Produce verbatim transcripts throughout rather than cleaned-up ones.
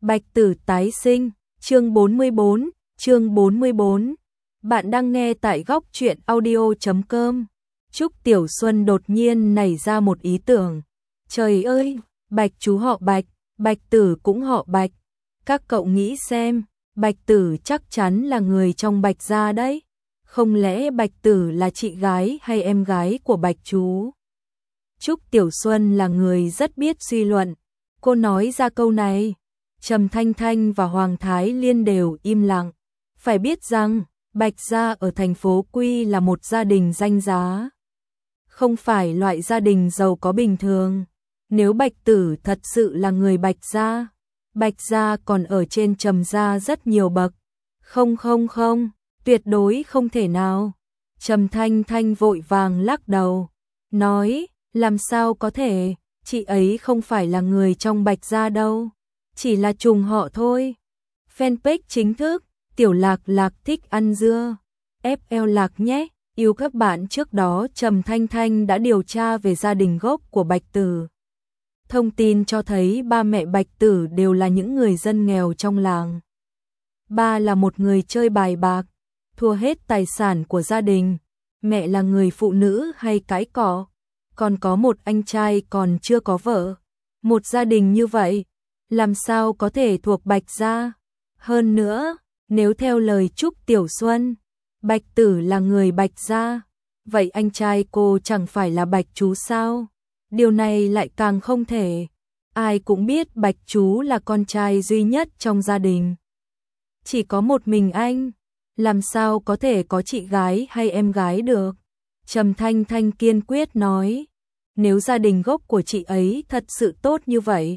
Bạch Tử tái sinh, chương bốn mươi bốn, chương bốn mươi bốn. Bạn đang nghe tại góc truyện audio chấm com. Trúc Tiểu Xuân đột nhiên nảy ra một ý tưởng. Trời ơi, Bạch chú họ Bạch, Bạch Tử cũng họ Bạch. Các cậu nghĩ xem, Bạch Tử chắc chắn là người trong Bạch gia đấy. Không lẽ Bạch Tử là chị gái hay em gái của Bạch chú? Trúc Tiểu Xuân là người rất biết suy luận. Cô nói ra câu này, Trầm Thanh Thanh và Hoàng Thái Liên đều im lặng. Phải biết rằng, Bạch gia ở thành phố Quy là một gia đình danh giá. Không phải loại gia đình giàu có bình thường. Nếu Bạch Tử thật sự là người Bạch gia, Bạch gia còn ở trên Trầm gia rất nhiều bậc. Không không không, tuyệt đối không thể nào. Trầm Thanh Thanh vội vàng lắc đầu, nói, làm sao có thể, chị ấy không phải là người trong Bạch gia đâu. Chỉ là trùng họ thôi. Fanpage chính thức, Tiểu Lạc Lạc thích ăn dưa. ép lờ Lạc nhé, yêu các bạn. Trước đó Trầm Thanh Thanh đã điều tra về gia đình gốc của Bạch Tử. Thông tin cho thấy ba mẹ Bạch Tử đều là những người dân nghèo trong làng. Ba là một người chơi bài bạc, thua hết tài sản của gia đình. Mẹ là người phụ nữ hay cãi cọ. Còn có một anh trai còn chưa có vợ. Một gia đình như vậy, làm sao có thể thuộc Bạch gia? Hơn nữa, nếu theo lời Trúc Tiểu Xuân, Bạch Tử là người Bạch gia, vậy anh trai cô chẳng phải là Bạch chú sao? Điều này lại càng không thể. Ai cũng biết Bạch chú là con trai duy nhất trong gia đình. Chỉ có một mình anh, làm sao có thể có chị gái hay em gái được? Trầm Thanh Thanh kiên quyết nói, nếu gia đình gốc của chị ấy thật sự tốt như vậy,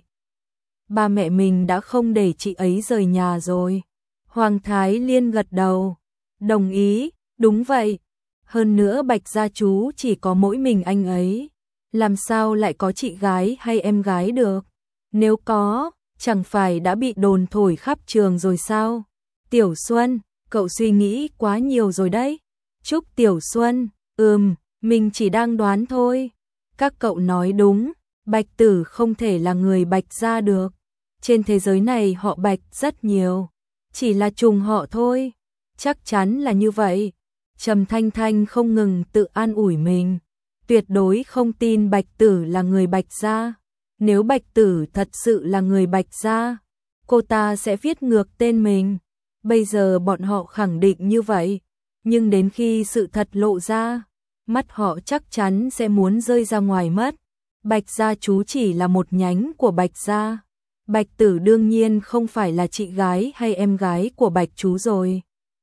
ba mẹ mình đã không để chị ấy rời nhà rồi. Hoàng Thái Liên gật đầu, đồng ý, đúng vậy. Hơn nữa Bạch gia chú chỉ có mỗi mình anh ấy, làm sao lại có chị gái hay em gái được? Nếu có, chẳng phải đã bị đồn thổi khắp trường rồi sao? Tiểu Xuân, cậu suy nghĩ quá nhiều rồi đấy. Trúc Tiểu Xuân, ừm, mình chỉ đang đoán thôi. Các cậu nói đúng, Bạch Tử không thể là người Bạch gia được. Trên thế giới này họ Bạch rất nhiều, chỉ là trùng họ thôi. Chắc chắn là như vậy. Trầm Thanh Thanh không ngừng tự an ủi mình, tuyệt đối không tin Bạch Tử là người Bạch gia. Nếu Bạch Tử thật sự là người Bạch gia, cô ta sẽ viết ngược tên mình. Bây giờ bọn họ khẳng định như vậy, nhưng đến khi sự thật lộ ra, mắt họ chắc chắn sẽ muốn rơi ra ngoài mất. Bạch gia chú chỉ là một nhánh của Bạch gia. Bạch Tử đương nhiên không phải là chị gái hay em gái của Bạch chú rồi.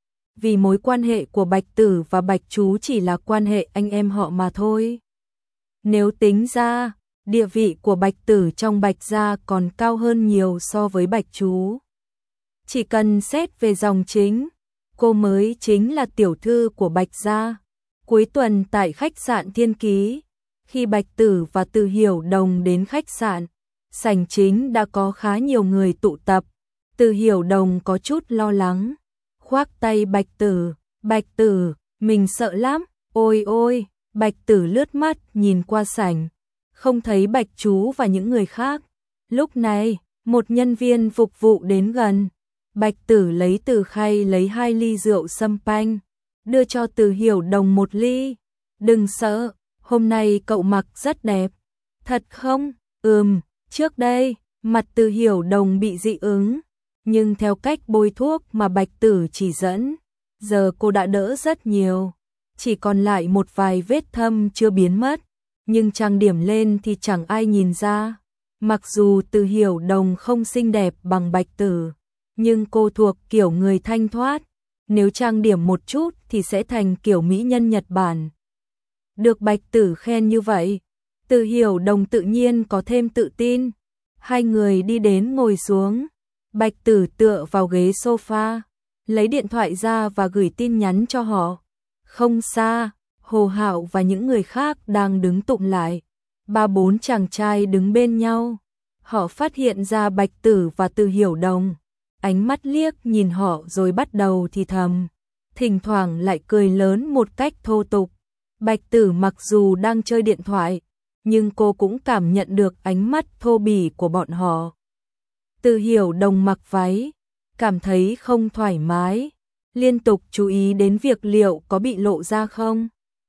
Vì mối quan hệ của Bạch Tử và Bạch chú chỉ là quan hệ anh em họ mà thôi. Nếu tính ra, địa vị của Bạch Tử trong Bạch gia còn cao hơn nhiều so với Bạch chú. Chỉ cần xét về dòng chính, cô mới chính là tiểu thư của Bạch gia. Cuối tuần tại khách sạn Thiên Ký, khi Bạch Tử và Từ Hiểu Đồng đến khách sạn, sảnh chính đã có khá nhiều người tụ tập. Từ Hiểu Đồng có chút lo lắng, khoác tay Bạch Tử, Bạch Tử, mình sợ lắm, ôi ôi. Bạch Tử lướt mắt nhìn qua sảnh, không thấy Bạch chú và những người khác. Lúc này, một nhân viên phục vụ đến gần. Bạch Tử lấy từ khay lấy hai ly rượu sâm panh, đưa cho Từ Hiểu Đồng một ly. Đừng sợ, hôm nay cậu mặc rất đẹp. Thật không? Ừm, trước đây, mặt Từ Hiểu Đồng bị dị ứng, nhưng theo cách bôi thuốc mà Bạch Tử chỉ dẫn, giờ cô đã đỡ rất nhiều. Chỉ còn lại một vài vết thâm chưa biến mất, nhưng trang điểm lên thì chẳng ai nhìn ra. Mặc dù Từ Hiểu Đồng không xinh đẹp bằng Bạch Tử, nhưng cô thuộc kiểu người thanh thoát, nếu trang điểm một chút thì sẽ thành kiểu mỹ nhân Nhật Bản. Được Bạch Tử khen như vậy, Từ Hiểu Đồng tự nhiên có thêm tự tin. Hai người đi đến ngồi xuống, Bạch Tử tựa vào ghế sofa, lấy điện thoại ra và gửi tin nhắn cho họ. Không xa, Hồ Hạo và những người khác đang đứng tụm lại, ba bốn chàng trai đứng bên nhau. Họ phát hiện ra Bạch Tử và Từ Hiểu Đồng, ánh mắt liếc nhìn họ rồi bắt đầu thì thầm, thỉnh thoảng lại cười lớn một cách thô tục. Bạch Tử mặc dù đang chơi điện thoại, nhưng cô cũng cảm nhận được ánh mắt thô bỉ của bọn họ. Từ Hiểu Đồng mặc váy, cảm thấy không thoải mái, liên tục chú ý đến việc liệu có bị lộ ra không.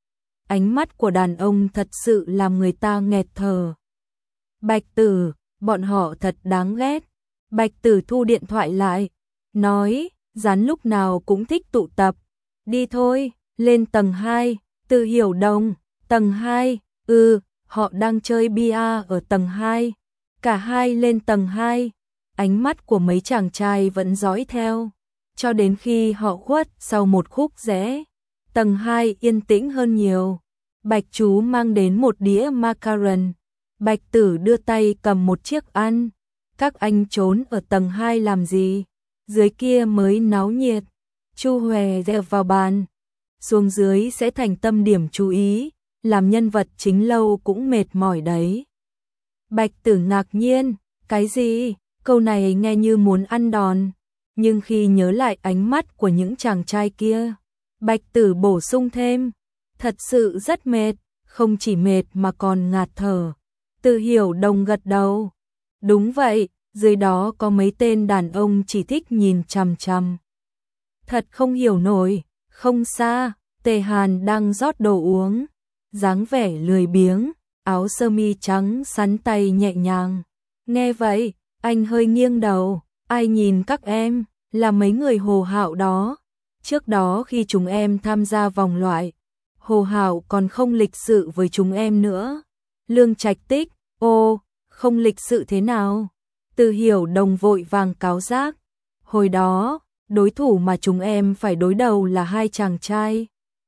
Ánh mắt của đàn ông thật sự làm người ta nghẹt thở. Bạch Tử, bọn họ thật đáng ghét. Bạch Tử thu điện thoại lại, nói, Rắn lúc nào cũng thích tụ tập. Đi thôi, lên tầng hai. Từ Hiểu Đồng, tầng hai, ừ, họ đang chơi bia ở tầng hai. Cả hai lên tầng hai, ánh mắt của mấy chàng trai vẫn dõi theo, cho đến khi họ khuất sau một khúc rẽ. Tầng hai yên tĩnh hơn nhiều. Bạch Chú mang đến một đĩa macaron. Bạch Tử đưa tay cầm một chiếc ăn. Các anh trốn ở tầng hai làm gì? Dưới kia mới náo nhiệt. Chu Hòe dẹp vào bàn. Xuống dưới sẽ thành tâm điểm chú ý, làm nhân vật chính lâu cũng mệt mỏi đấy. Bạch Tử ngạc nhiên, cái gì? Câu này nghe như muốn ăn đòn, nhưng khi nhớ lại ánh mắt của những chàng trai kia, Bạch Tử bổ sung thêm, thật sự rất mệt, không chỉ mệt mà còn ngạt thở. Từ Hiểu Đồng gật đầu, đúng vậy, dưới đó có mấy tên đàn ông chỉ thích nhìn chằm chằm. Thật không hiểu nổi. Không xa, Tề Hàn đang rót đồ uống, dáng vẻ lười biếng, áo sơ mi trắng sắn tay nhẹ nhàng. Nghe vậy, anh hơi nghiêng đầu, ai nhìn các em, là mấy người Hồ Hạo đó. Trước đó khi chúng em tham gia vòng loại, Hồ Hạo còn không lịch sự với chúng em nữa. Lương Trạch Tích, ô, không lịch sự thế nào? Từ Hiểu Đồng vội vàng cáo giác. Hồi đó, đối thủ mà chúng em phải đối đầu là hai chàng trai.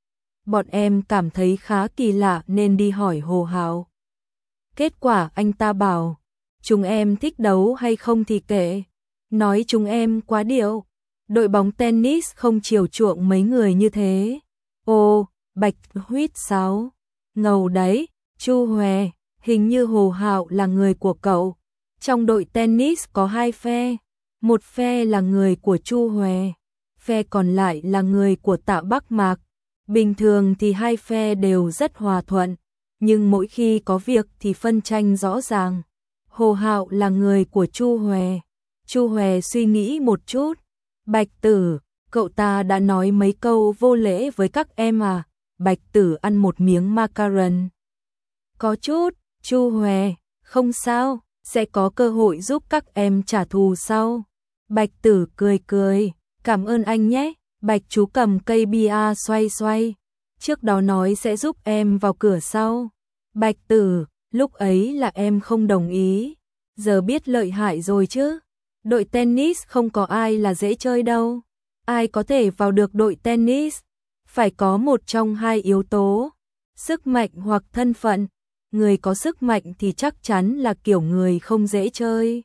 Bọn em cảm thấy khá kỳ lạ nên đi hỏi Hồ Hạo. Kết quả anh ta bảo, chúng em thích đấu hay không thì kệ, nói chúng em quá điệu. Đội bóng tennis không chiều chuộng mấy người như thế. Ô, Bạch huýt sáo. Ngầu đấy, Chu Hòe, hình như Hồ Hạo là người của cậu. Trong đội tennis có hai phe. Một phe là người của Chu Hòe, phe còn lại là người của Tạ Bắc Mạc. Bình thường thì hai phe đều rất hòa thuận, nhưng mỗi khi có việc thì phân tranh rõ ràng. Hồ Hạo là người của Chu Hòe. Chu Hòe suy nghĩ một chút. Bạch Tử, cậu ta đã nói mấy câu vô lễ với các em à? Bạch Tử ăn một miếng macaron. Có chút, Chu Hòe, không sao, sẽ có cơ hội giúp các em trả thù sau. Bạch Tử cười cười, cảm ơn anh nhé. Bạch Chú cầm cây bia xoay xoay, trước đó nói sẽ giúp em vào cửa sau. Bạch Tử, lúc ấy là em không đồng ý, giờ biết lợi hại rồi chứ. Đội tennis không có ai là dễ chơi đâu. Ai có thể vào được đội tennis? Phải có một trong hai yếu tố, sức mạnh hoặc thân phận. Người có sức mạnh thì chắc chắn là kiểu người không dễ chơi.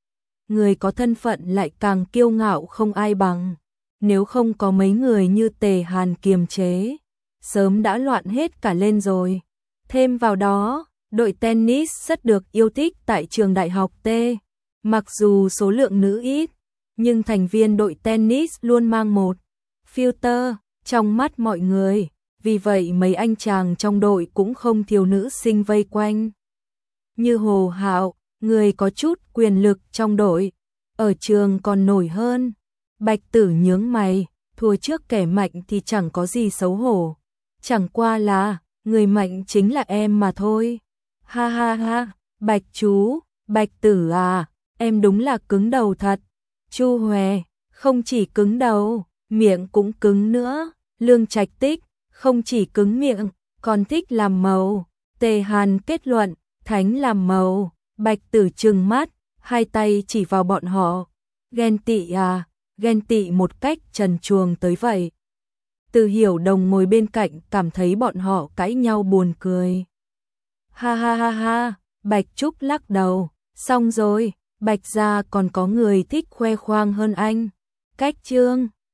Người có thân phận lại càng kiêu ngạo không ai bằng. Nếu không có mấy người như Tề Hàn kiềm chế, sớm đã loạn hết cả lên rồi. Thêm vào đó, đội tennis rất được yêu thích tại trường đại học T. Mặc dù số lượng nữ ít, nhưng thành viên đội tennis luôn mang một filter trong mắt mọi người. Vì vậy mấy anh chàng trong đội cũng không thiếu nữ sinh vây quanh. Như Hồ Hạo, người có chút quyền lực trong đội, ở trường còn nổi hơn. Bạch Tử nhướng mày, thua trước kẻ mạnh thì chẳng có gì xấu hổ. Chẳng qua là, người mạnh chính là em mà thôi. Ha ha ha, Bạch Chú, Bạch Tử à, em đúng là cứng đầu thật. Chu Hòe, không chỉ cứng đầu, miệng cũng cứng nữa. Lương Trạch Tích, không chỉ cứng miệng, còn thích làm màu. Tề Hàn kết luận, thánh làm màu. Bạch Tử trừng mắt, hai tay chỉ vào bọn họ. Ghen tị à, ghen tị một cách trần truồng tới vậy. Từ Hiểu Đồng ngồi bên cạnh cảm thấy bọn họ cãi nhau buồn cười. Ha ha ha ha, Bạch Trúc lắc đầu, xong rồi, Bạch gia còn có người thích khoe khoang hơn anh. Cách chương